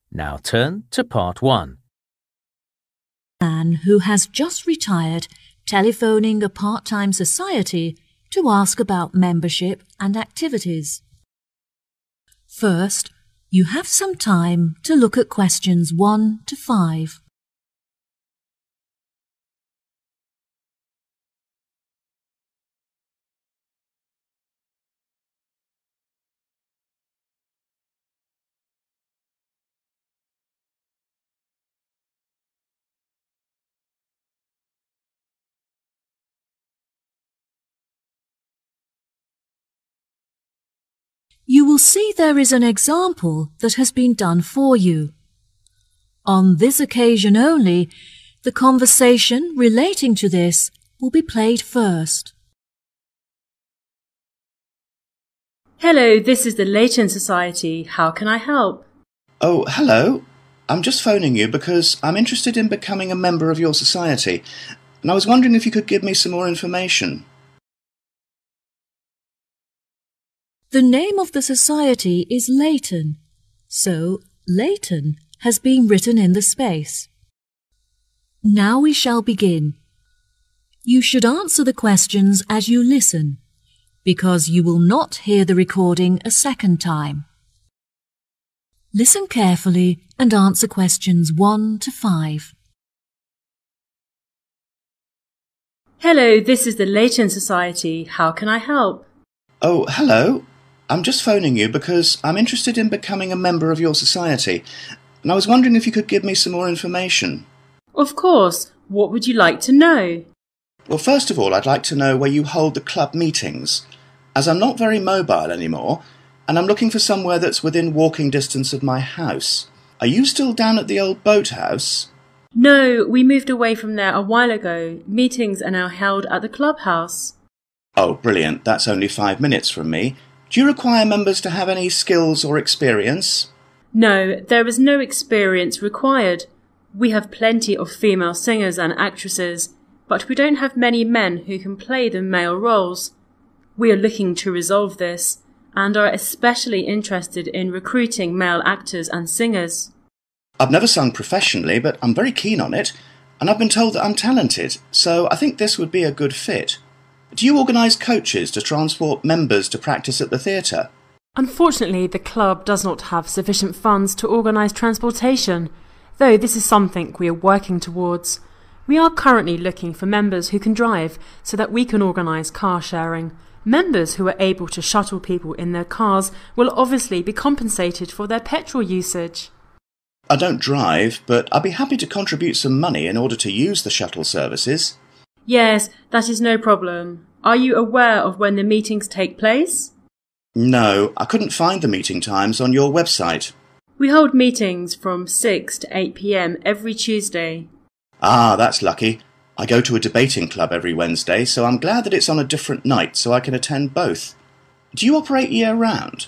Now turn to part 1. Man who has just retired telephoning a part-time society to ask about membership and activities. First, you have some time to look at questions 1 to 5. You will see there is an example that has been done for you. On this occasion only, the conversation relating to this will be played first. Hello, this is the Leighton Society. How can I help? Oh, hello. I'm just phoning you because I'm interested in becoming a member of your society, and I was wondering if you could give me some more information. The name of the society is Leighton, so Leighton has been written in the space. Now we shall begin. You should answer the questions as you listen, because you will not hear the recording a second time. Listen carefully and answer questions 1 to 5. Hello, this is the Leighton Society. How can I help? Oh, hello. I'm just phoning you because I'm interested in becoming a member of your society, and I was wondering if you could give me some more information. Of course. What would you like to know? Well, first of all, I'd like to know where you hold the club meetings, as I'm not very mobile anymore, and I'm looking for somewhere that's within walking distance of my house. Are you still down at the old boathouse? No, we moved away from there a while ago. Meetings are now held at the clubhouse. Oh, brilliant. That's only 5 minutes from me. Do you require members to have any skills or experience? No, there is no experience required. We have plenty of female singers and actresses, but we don't have many men who can play the male roles. We are looking to resolve this, and are especially interested in recruiting male actors and singers. I've never sung professionally, but I'm very keen on it, and I've been told that I'm talented, so I think this would be a good fit. Do you organise coaches to transport members to practice at the theatre? Unfortunately, the club does not have sufficient funds to organise transportation, though this is something we are working towards. We are currently looking for members who can drive so that we can organise car sharing. Members who are able to shuttle people in their cars will obviously be compensated for their petrol usage. I don't drive, but I'd be happy to contribute some money in order to use the shuttle services. Yes, that is no problem. Are you aware of when the meetings take place? No, I couldn't find the meeting times on your website. We hold meetings from 6 to 8 p.m. every Tuesday. Ah, that's lucky. I go to a debating club every Wednesday, so I'm glad that it's on a different night so I can attend both. Do you operate year-round?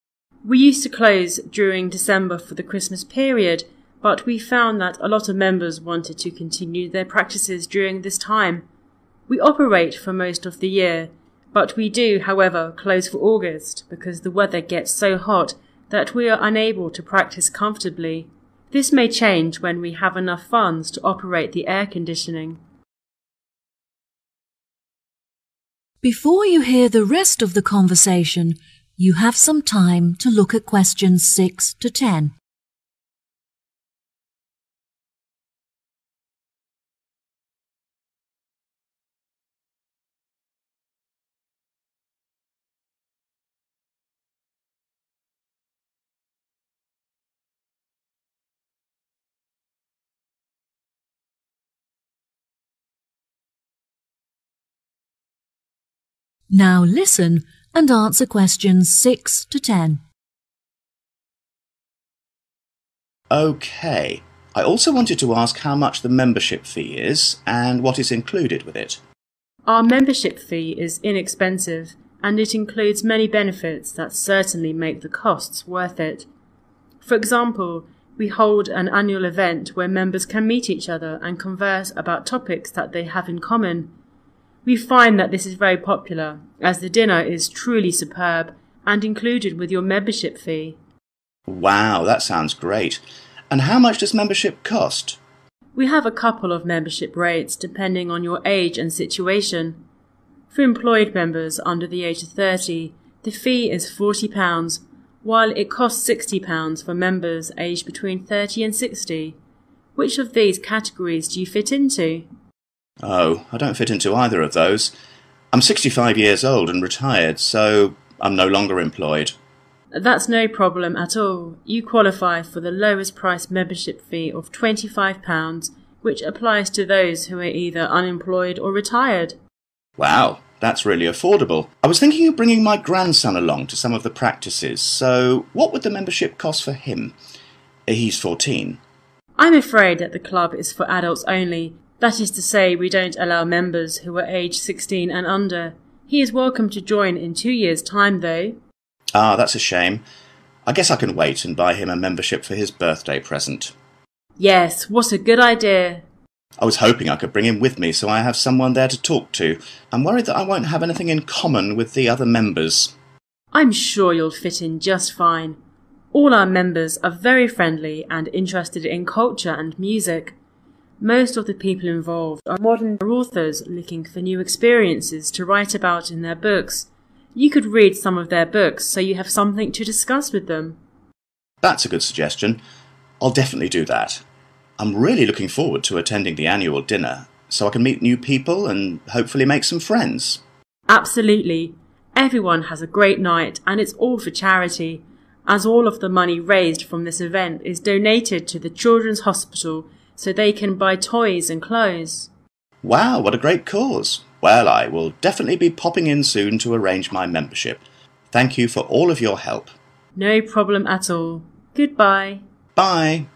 We used to close during December for the Christmas period, but we found that a lot of members wanted to continue their practices during this time. We operate for most of the year, but we do, however, close for August because the weather gets so hot that we are unable to practice comfortably. This may change when we have enough funds to operate the air conditioning. Before you hear the rest of the conversation, you have some time to look at questions 6 to 10. Now listen and answer questions 6 to 10. OK. I also wanted to ask how much the membership fee is and what is included with it. Our membership fee is inexpensive and it includes many benefits that certainly make the costs worth it. For example, we hold an annual event where members can meet each other and converse about topics that they have in common. We find that this is very popular, as the dinner is truly superb and included with your membership fee. Wow, that sounds great. And how much does membership cost? We have a couple of membership rates depending on your age and situation. For employed members under the age of 30, the fee is £40, while it costs £60 for members aged between 30 and 60. Which of these categories do you fit into? Oh, I don't fit into either of those. I'm 65 years old and retired, so I'm no longer employed. That's no problem at all. You qualify for the lowest price membership fee of £25, which applies to those who are either unemployed or retired. Wow, that's really affordable. I was thinking of bringing my grandson along to some of the practices, so what would the membership cost for him? He's 14. I'm afraid that the club is for adults only. That is to say, we don't allow members who are aged 16 and under. He is welcome to join in 2 years' time, though. Ah, that's a shame. I guess I can wait and buy him a membership for his birthday present. Yes, what a good idea. I was hoping I could bring him with me so I have someone there to talk to. I'm worried that I won't have anything in common with the other members. I'm sure you'll fit in just fine. All our members are very friendly and interested in culture and music. Most of the people involved are modern authors looking for new experiences to write about in their books. You could read some of their books so you have something to discuss with them. That's a good suggestion. I'll definitely do that. I'm really looking forward to attending the annual dinner, so I can meet new people and hopefully make some friends. Absolutely. Everyone has a great night and it's all for charity, as all of the money raised from this event is donated to the Children's Hospital so they can buy toys and clothes. Wow, what a great cause. Well, I will definitely be popping in soon to arrange my membership. Thank you for all of your help. No problem at all. Goodbye. Bye.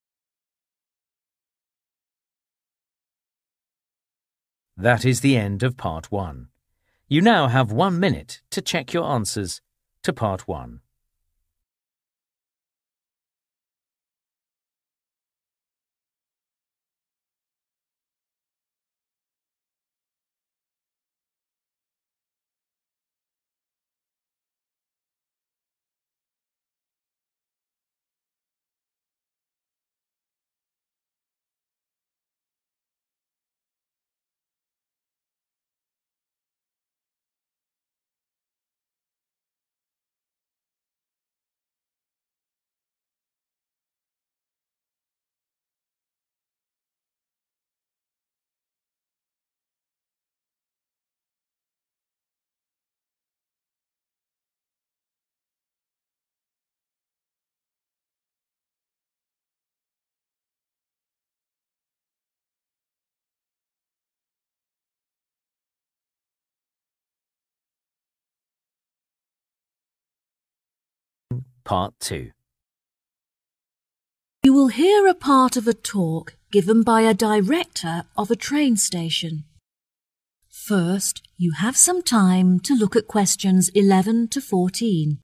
That is the end of Part 1. You now have 1 minute to check your answers to Part 1. Part 2. You will hear a part of a talk given by a director of a train station. First, you have some time to look at questions 11 to 14.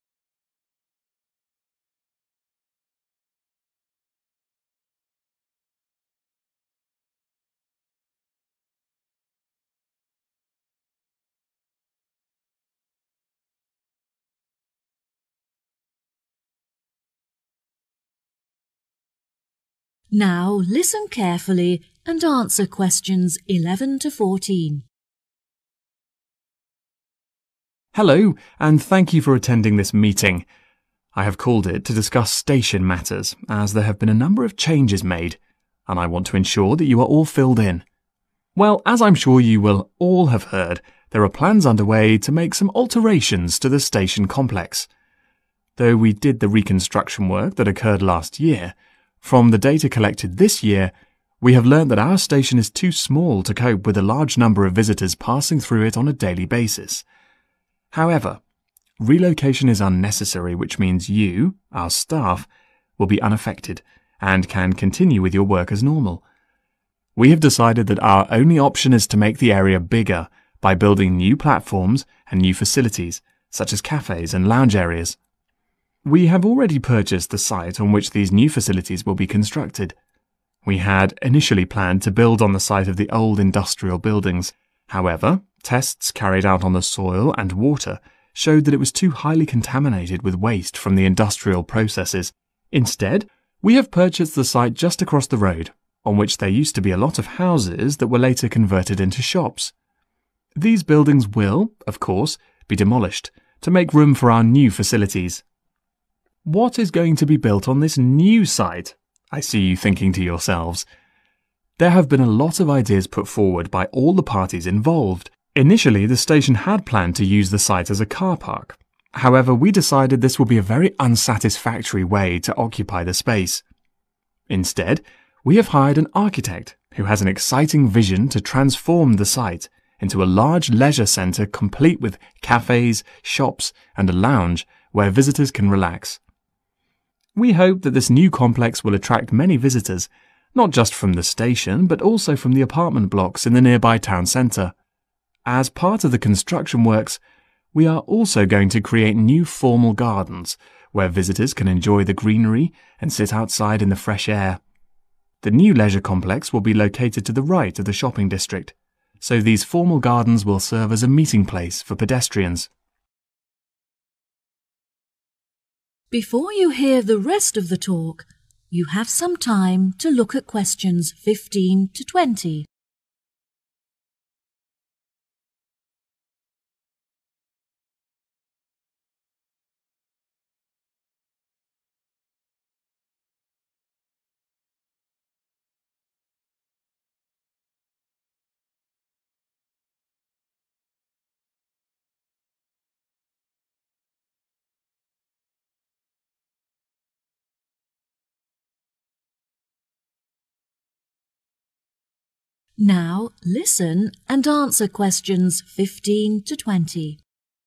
Now listen carefully and answer questions 11 to 14. Hello, and thank you for attending this meeting. I have called it to discuss station matters, as there have been a number of changes made, and I want to ensure that you are all filled in. Well, as I'm sure you will all have heard, there are plans underway to make some alterations to the station complex. Though we did the reconstruction work that occurred last year, from the data collected this year, we have learned that our station is too small to cope with a large number of visitors passing through it on a daily basis. However, relocation is unnecessary, which means you, our staff, will be unaffected and can continue with your work as normal. We have decided that our only option is to make the area bigger by building new platforms and new facilities, such as cafes and lounge areas. We have already purchased the site on which these new facilities will be constructed. We had initially planned to build on the site of the old industrial buildings. However, tests carried out on the soil and water showed that it was too highly contaminated with waste from the industrial processes. Instead, We have purchased the site just across the road, on which there used to be a lot of houses that were later converted into shops. These buildings will, of course, be demolished to make room for our new facilities. What is going to be built on this new site? I see you thinking to yourselves. There have been a lot of ideas put forward by all the parties involved. Initially, the station had planned to use the site as a car park. However, we decided this would be a very unsatisfactory way to occupy the space. Instead, we have hired an architect who has an exciting vision to transform the site into a large leisure centre complete with cafes, shops, and a lounge where visitors can relax. We hope that this new complex will attract many visitors, not just from the station, but also from the apartment blocks in the nearby town centre. As part of the construction works, we are also going to create new formal gardens where visitors can enjoy the greenery and sit outside in the fresh air. The new leisure complex will be located to the right of the shopping district, so these formal gardens will serve as a meeting place for pedestrians. Before you hear the rest of the talk, you have some time to look at questions 15 to 20. Now listen and answer questions 15 to 20.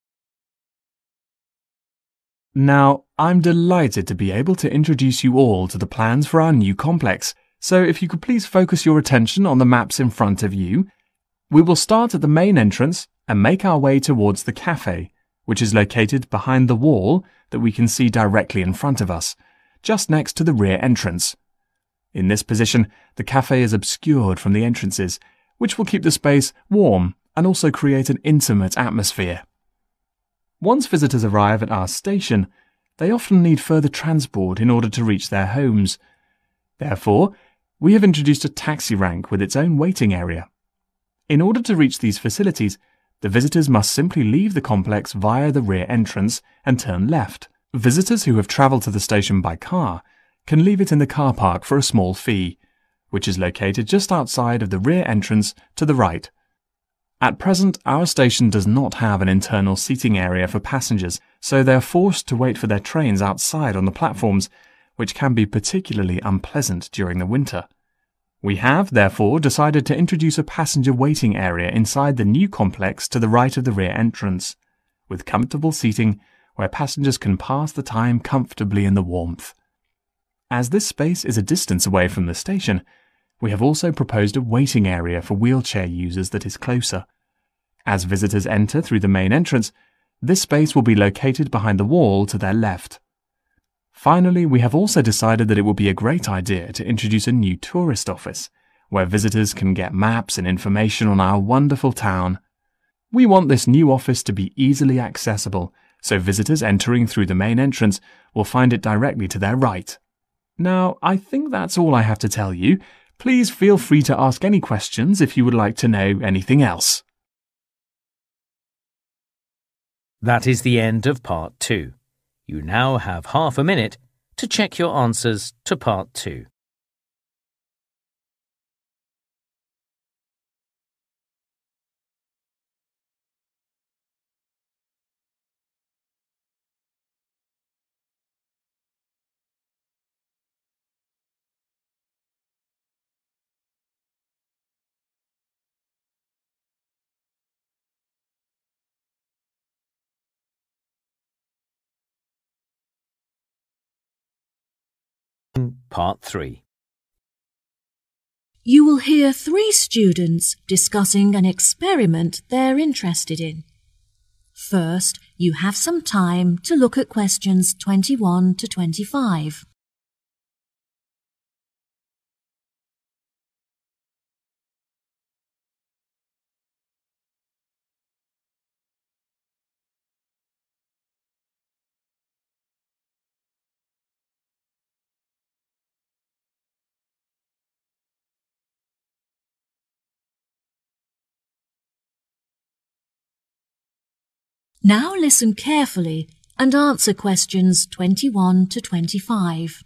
Now, I'm delighted to be able to introduce you all to the plans for our new complex, so if you could please focus your attention on the maps in front of you. We will start at the main entrance and make our way towards the cafe, which is located behind the wall that we can see directly in front of us, just next to the rear entrance. In this position, the cafe is obscured from the entrances, which will keep the space warm and also create an intimate atmosphere. Once visitors arrive at our station, they often need further transport in order to reach their homes. Therefore, we have introduced a taxi rank with its own waiting area. In order to reach these facilities, the visitors must simply leave the complex via the rear entrance and turn left. Visitors who have travelled to the station by car can leave it in the car park for a small fee, which is located just outside of the rear entrance to the right. At present, our station does not have an internal seating area for passengers, so they are forced to wait for their trains outside on the platforms, which can be particularly unpleasant during the winter. We have, therefore, decided to introduce a passenger waiting area inside the new complex to the right of the rear entrance, with comfortable seating where passengers can pass the time comfortably in the warmth. As this space is a distance away from the station, we have also proposed a waiting area for wheelchair users that is closer. As visitors enter through the main entrance, this space will be located behind the wall to their left. Finally, we have also decided that it would be a great idea to introduce a new tourist office, where visitors can get maps and information on our wonderful town. We want this new office to be easily accessible, so visitors entering through the main entrance will find it directly to their right. Now, I think that's all I have to tell you. Please feel free to ask any questions if you would like to know anything else. That is the end of Part 2. You now have half a minute to check your answers to Part 2. Part 3. You will hear 3 students discussing an experiment they're interested in. First, you have some time to look at questions 21 to 25. Now listen carefully and answer questions 21 to 25.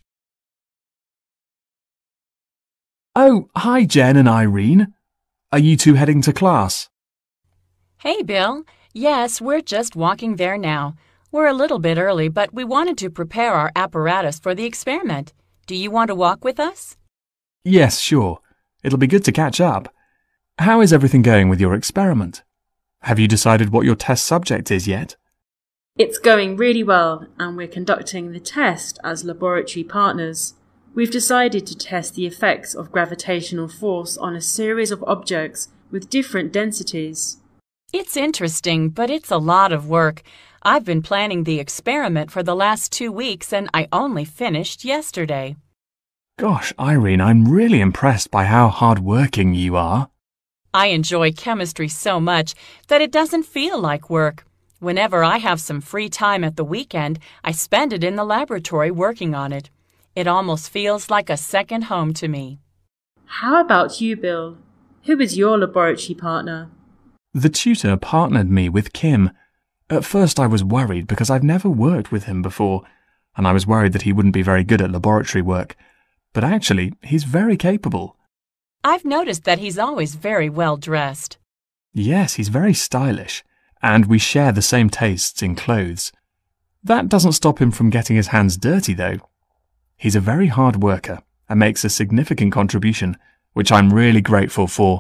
Oh, hi Jen and Irene. Are you two heading to class? Hey, Bill. Yes, we're just walking there now. We're a little bit early, but we wanted to prepare our apparatus for the experiment. Do you want to walk with us? Yes, sure. It'll be good to catch up. How is everything going with your experiment? Have you decided what your test subject is yet? It's going really well, and we're conducting the test as laboratory partners. We've decided to test the effects of gravitational force on a series of objects with different densities. It's interesting, but it's a lot of work. I've been planning the experiment for the last 2 weeks, and I only finished yesterday. Gosh, Irene, I'm really impressed by how hard-working you are. I enjoy chemistry so much that it doesn't feel like work. Whenever I have some free time at the weekend, I spend it in the laboratory working on it. It almost feels like a second home to me. How about you, Bill? Who is your laboratory partner? The tutor partnered me with Kim. At first I was worried because I've never worked with him before, and I was worried that he wouldn't be very good at laboratory work. But actually, he's very capable. I've noticed that he's always very well dressed. Yes, he's very stylish, and we share the same tastes in clothes. That doesn't stop him from getting his hands dirty, though. He's a very hard worker and makes a significant contribution, which I'm really grateful for.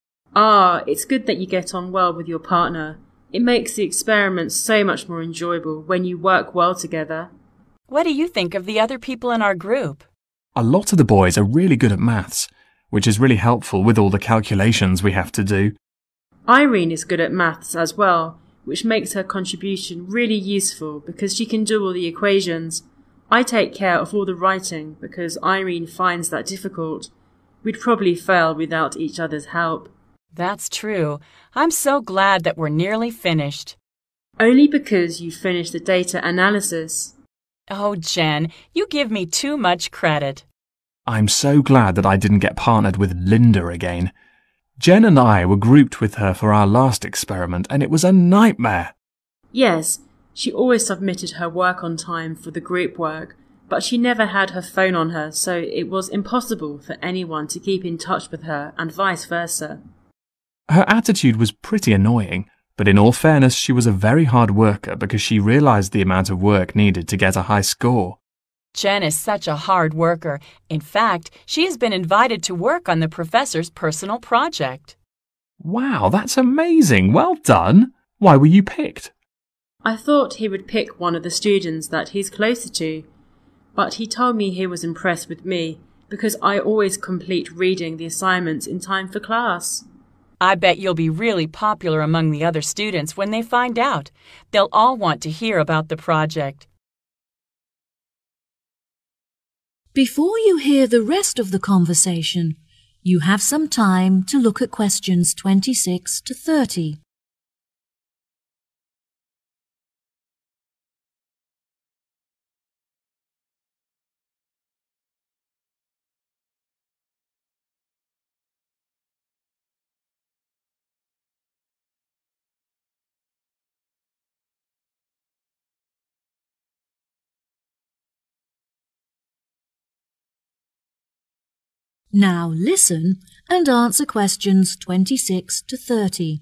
Ah, it's good that you get on well with your partner. It makes the experiment so much more enjoyable when you work well together. What do you think of the other people in our group? A lot of the boys are really good at maths, which is really helpful with all the calculations we have to do. Irene is good at maths as well, which makes her contribution really useful because she can do all the equations. I take care of all the writing because Irene finds that difficult. We'd probably fail without each other's help. That's true. I'm so glad that we're nearly finished. Only because you finished the data analysis. Oh, Jen, you give me too much credit. I'm so glad that I didn't get partnered with Linda again. Jen and I were grouped with her for our last experiment, and it was a nightmare. Yes, she always submitted her work on time for the group work, but she never had her phone on her, so it was impossible for anyone to keep in touch with her and vice versa. Her attitude was pretty annoying, but in all fairness, she was a very hard worker because she realized the amount of work needed to get a high score. Jen is such a hard worker. In fact, she has been invited to work on the professor's personal project. Wow, that's amazing. Well done. Why were you picked? I thought he would pick one of the students that he's closer to, but he told me he was impressed with me because I always complete reading the assignments in time for class. I bet you'll be really popular among the other students when they find out. They'll all want to hear about the project. Before you hear the rest of the conversation, you have some time to look at questions 26 to 30. Now listen and answer questions 26 to 30.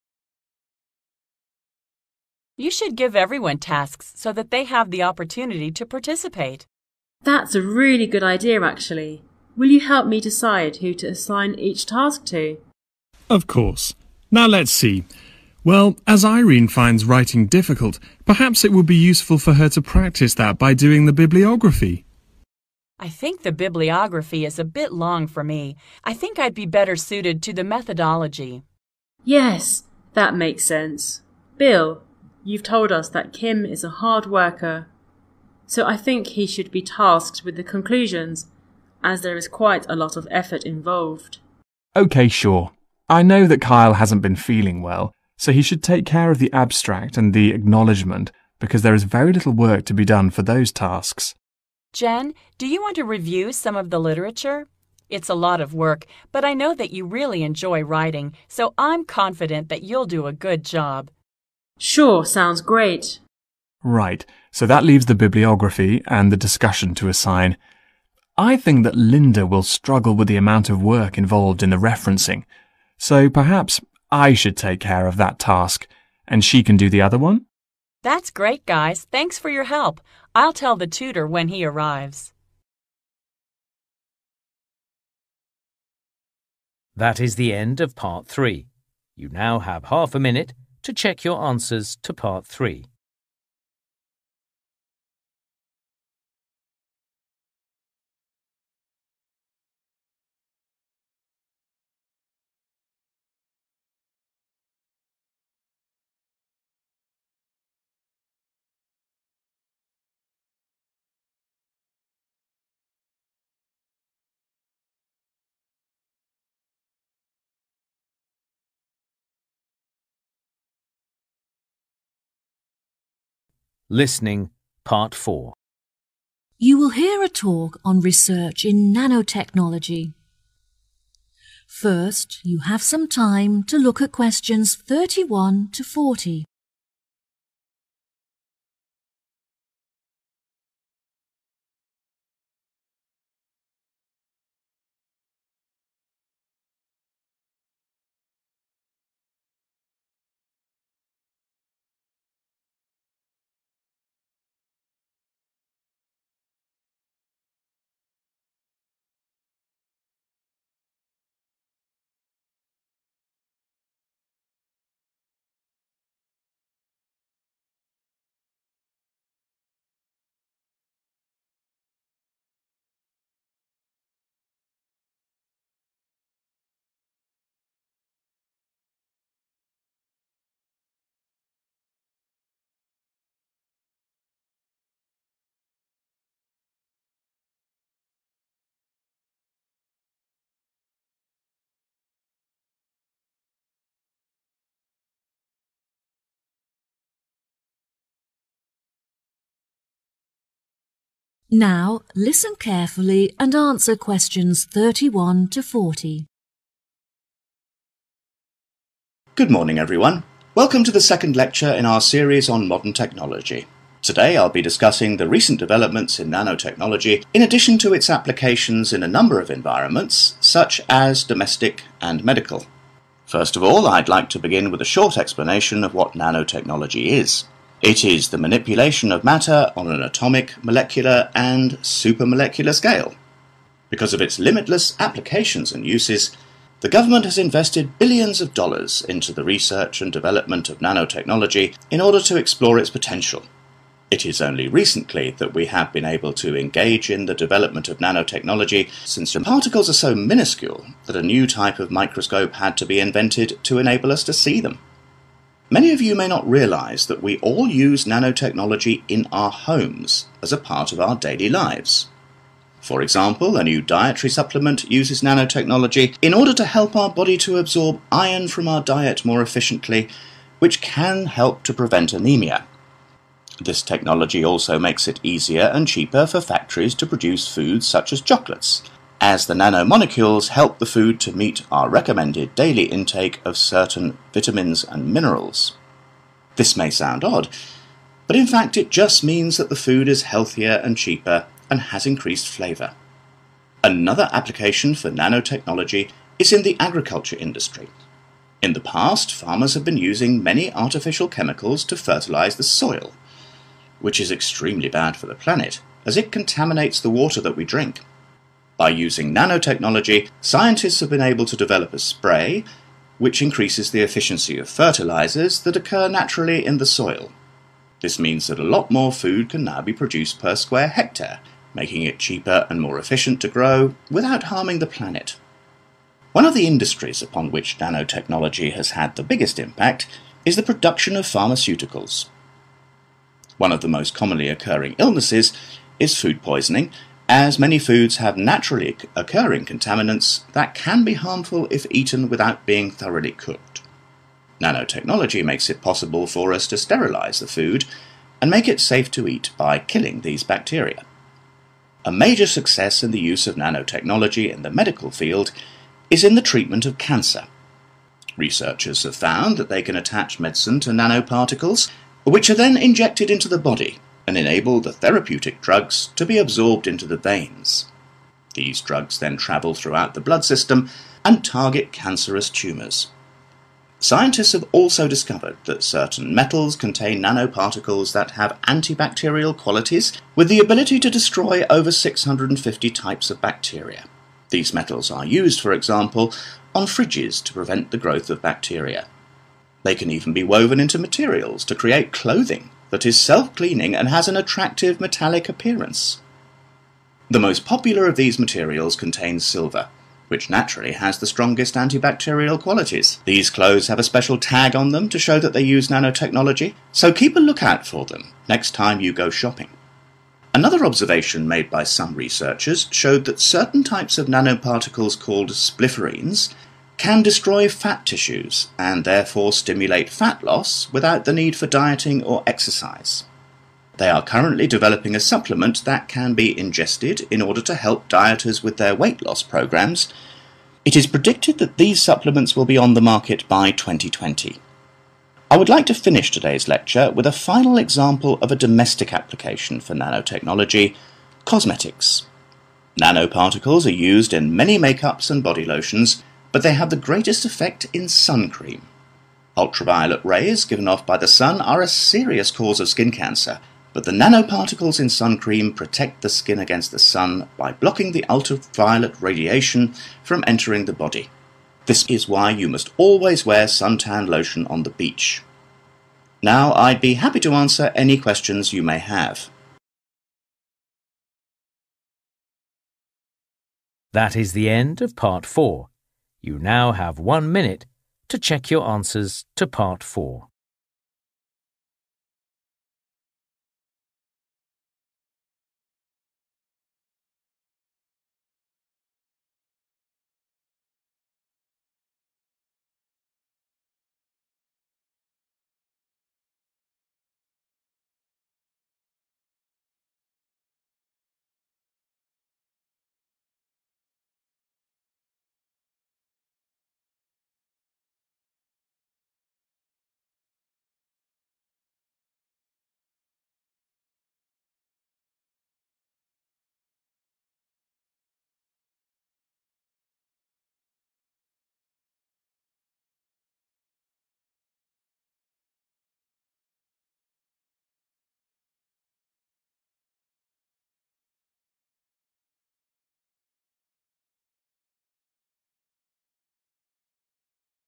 You should give everyone tasks so that they have the opportunity to participate. That's a really good idea, actually. Will you help me decide who to assign each task to? Of course. Now let's see. Well, as Irene finds writing difficult, perhaps it would be useful for her to practice that by doing the bibliography. I think the bibliography is a bit long for me. I think I'd be better suited to the methodology. Yes, that makes sense. Bill, you've told us that Kim is a hard worker, so I think he should be tasked with the conclusions, as there is quite a lot of effort involved. Okay, sure. I know that Kyle hasn't been feeling well, so he should take care of the abstract and the acknowledgement, because there is very little work to be done for those tasks. Jen, do you want to review some of the literature? It's a lot of work, but I know that you really enjoy writing, so I'm confident that you'll do a good job. Sure, sounds great. Right, so that leaves the bibliography and the discussion to assign. I think that Linda will struggle with the amount of work involved in the referencing, so perhaps I should take care of that task, and she can do the other one? That's great, guys. Thanks for your help. I'll tell the tutor when he arrives. That is the end of Part 3. You now have half a minute to check your answers to Part 3. Listening, Part 4. You will hear a talk on research in nanotechnology. First, you have some time to look at questions 31 to 40. Now, listen carefully and answer questions 31 to 40. Good morning, everyone. Welcome to the second lecture in our series on modern technology. Today I'll be discussing the recent developments in nanotechnology in addition to its applications in a number of environments, such as domestic and medical. First of all, I'd like to begin with a short explanation of what nanotechnology is. It is the manipulation of matter on an atomic, molecular, and supramolecular scale. Because of its limitless applications and uses, the government has invested billions of dollars into the research and development of nanotechnology in order to explore its potential. It is only recently that we have been able to engage in the development of nanotechnology, since the particles are so minuscule that a new type of microscope had to be invented to enable us to see them. Many of you may not realize that we all use nanotechnology in our homes as a part of our daily lives. For example, a new dietary supplement uses nanotechnology in order to help our body to absorb iron from our diet more efficiently, which can help to prevent anemia. This technology also makes it easier and cheaper for factories to produce foods such as chocolates, as the nanomolecules help the food to meet our recommended daily intake of certain vitamins and minerals. This may sound odd, but in fact it just means that the food is healthier and cheaper and has increased flavour. Another application for nanotechnology is in the agriculture industry. In the past, farmers have been using many artificial chemicals to fertilise the soil, which is extremely bad for the planet, as it contaminates the water that we drink. By using nanotechnology, scientists have been able to develop a spray which increases the efficiency of fertilizers that occur naturally in the soil. This means that a lot more food can now be produced per square hectare, making it cheaper and more efficient to grow without harming the planet. One of the industries upon which nanotechnology has had the biggest impact is the production of pharmaceuticals. One of the most commonly occurring illnesses is food poisoning, as many foods have naturally occurring contaminants that can be harmful if eaten without being thoroughly cooked. Nanotechnology makes it possible for us to sterilize the food and make it safe to eat by killing these bacteria. A major success in the use of nanotechnology in the medical field is in the treatment of cancer. Researchers have found that they can attach medicine to nanoparticles, which are then injected into the body and enable the therapeutic drugs to be absorbed into the veins. These drugs then travel throughout the blood system and target cancerous tumours. Scientists have also discovered that certain metals contain nanoparticles that have antibacterial qualities with the ability to destroy over 650 types of bacteria. These metals are used, for example, on fridges to prevent the growth of bacteria. They can even be woven into materials to create clothing that is self-cleaning and has an attractive metallic appearance. The most popular of these materials contains silver, which naturally has the strongest antibacterial qualities. These clothes have a special tag on them to show that they use nanotechnology, so keep a lookout for them next time you go shopping. Another observation made by some researchers showed that certain types of nanoparticles called splifferines can destroy fat tissues and therefore stimulate fat loss without the need for dieting or exercise. They are currently developing a supplement that can be ingested in order to help dieters with their weight loss programs. It is predicted that these supplements will be on the market by 2020. I would like to finish today's lecture with a final example of a domestic application for nanotechnology: cosmetics. Nanoparticles are used in many makeups and body lotions, but they have the greatest effect in sun cream. Ultraviolet rays given off by the sun are a serious cause of skin cancer, but the nanoparticles in sun cream protect the skin against the sun by blocking the ultraviolet radiation from entering the body. This is why you must always wear suntan lotion on the beach. Now, I'd be happy to answer any questions you may have. That is the end of Part 4. You now have 1 minute to check your answers to Part 4.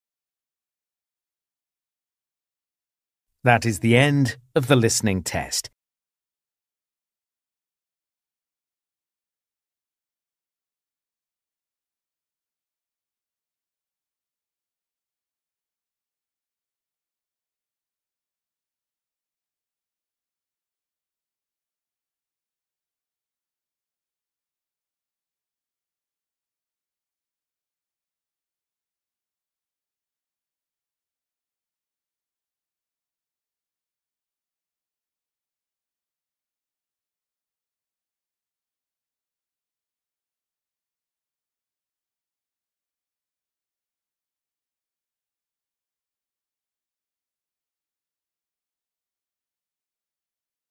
That is the end of the listening test.